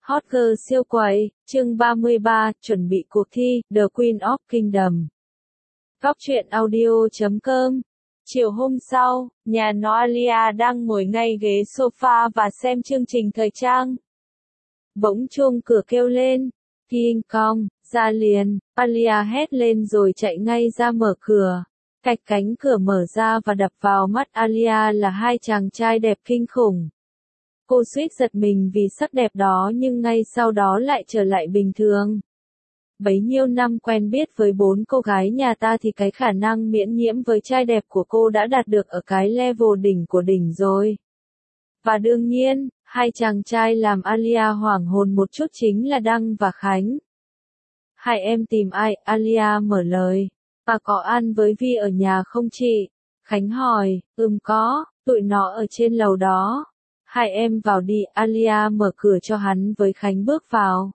Hot girl siêu quậy, chương 33, chuẩn bị cuộc thi, The Queen of Kingdom. Góc truyện audio.com. Chiều hôm sau, nhà nó Alia đang ngồi ngay ghế sofa và xem chương trình thời trang. Bỗng chuông cửa kêu lên. King Kong, ra liền, Alia hét lên rồi chạy ngay ra mở cửa. Cạch cánh cửa mở ra và đập vào mắt Alia là hai chàng trai đẹp kinh khủng. Cô suýt giật mình vì sắc đẹp đó nhưng ngay sau đó lại trở lại bình thường. Bấy nhiêu năm quen biết với 4 cô gái nhà ta thì cái khả năng miễn nhiễm với trai đẹp của cô đã đạt được ở cái level đỉnh của đỉnh rồi. Và đương nhiên, hai chàng trai làm Alia hoảng hồn một chút chính là Đăng và Khánh. Hai em tìm ai? Alia mở lời. Bà có ăn với Vi ở nhà không chị? Khánh hỏi, có, tụi nó ở trên lầu đó. Hai em vào đi, Alia mở cửa cho hắn với Khánh bước vào.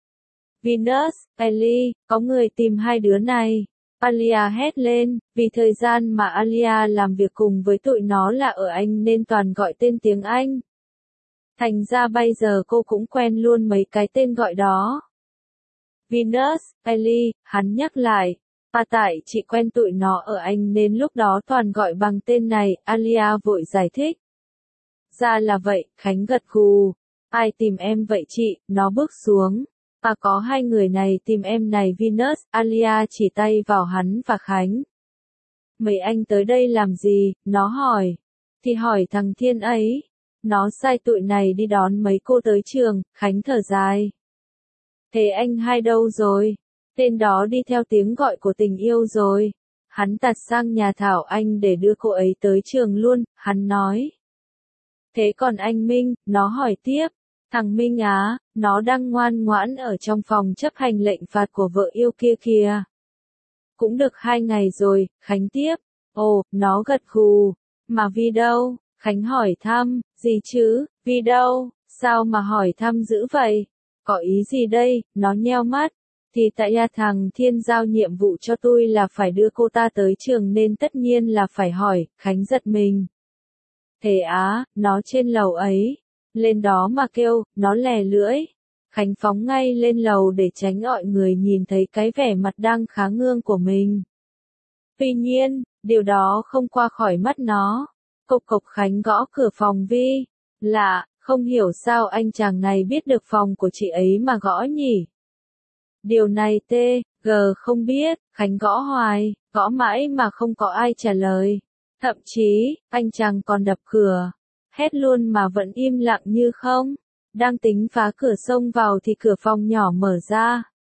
Venus, Ellie, có người tìm hai đứa này. Alia hét lên, vì thời gian mà Alia làm việc cùng với tụi nó là ở Anh nên toàn gọi tên tiếng Anh. Thành ra bây giờ cô cũng quen luôn mấy cái tên gọi đó. Venus, Ellie, hắn nhắc lại. Tại chị quen tụi nó ở Anh nên lúc đó toàn gọi bằng tên này, Alia vội giải thích. Ra là vậy, Khánh gật gù. Ai tìm em vậy chị? Nó bước xuống. Có hai người này tìm em này Venus, Alia chỉ tay vào hắn và Khánh. Mấy anh tới đây làm gì? Nó hỏi. Thì hỏi thằng Thiên ấy. Nó sai tụi này đi đón mấy cô tới trường, Khánh thở dài. Thế anh hai đâu rồi? Tên đó đi theo tiếng gọi của tình yêu rồi. Hắn tạt sang nhà Thảo Anh để đưa cô ấy tới trường luôn, hắn nói. Thế còn anh Minh, nó hỏi tiếp. Thằng Minh á, nó đang ngoan ngoãn ở trong phòng chấp hành lệnh phạt của vợ yêu kia kìa. Cũng được 2 ngày rồi, Khánh tiếp. Ồ, nó gật gù. Mà Vi đâu? Khánh hỏi thăm, gì chứ, Vi đâu? Sao mà hỏi thăm dữ vậy? Có ý gì đây? Nó nheo mắt. Thì tại thằng Thiên giao nhiệm vụ cho tôi là phải đưa cô ta tới trường nên tất nhiên là phải hỏi, Khánh giật mình. Thế á, nó trên lầu ấy. Lên đó mà kêu, nó lè lưỡi. Khánh phóng ngay lên lầu để tránh mọi người nhìn thấy cái vẻ mặt đang khá ngương của mình. Tuy nhiên, điều đó không qua khỏi mắt nó. Cộc cộc Khánh gõ cửa phòng Vi. Lạ, không hiểu sao anh chàng này biết được phòng của chị ấy mà gõ nhỉ. Điều này G không biết, Khánh gõ hoài, gõ mãi mà không có ai trả lời. Thậm chí, anh chàng còn đập cửa. Hét luôn mà vẫn im lặng như không. Đang tính phá cửa xông vào thì cửa phòng nhỏ mở ra.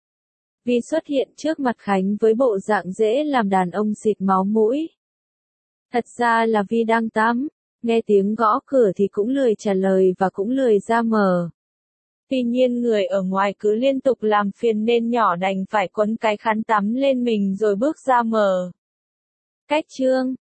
Vi xuất hiện trước mặt Khánh với bộ dạng dễ làm đàn ông xịt máu mũi. Thật ra là Vi đang tắm. Nghe tiếng gõ cửa thì cũng lười trả lời và cũng lười ra mở. Tuy nhiên người ở ngoài cứ liên tục làm phiền nên nhỏ đành phải quấn cái khăn tắm lên mình rồi bước ra mở. Cách chương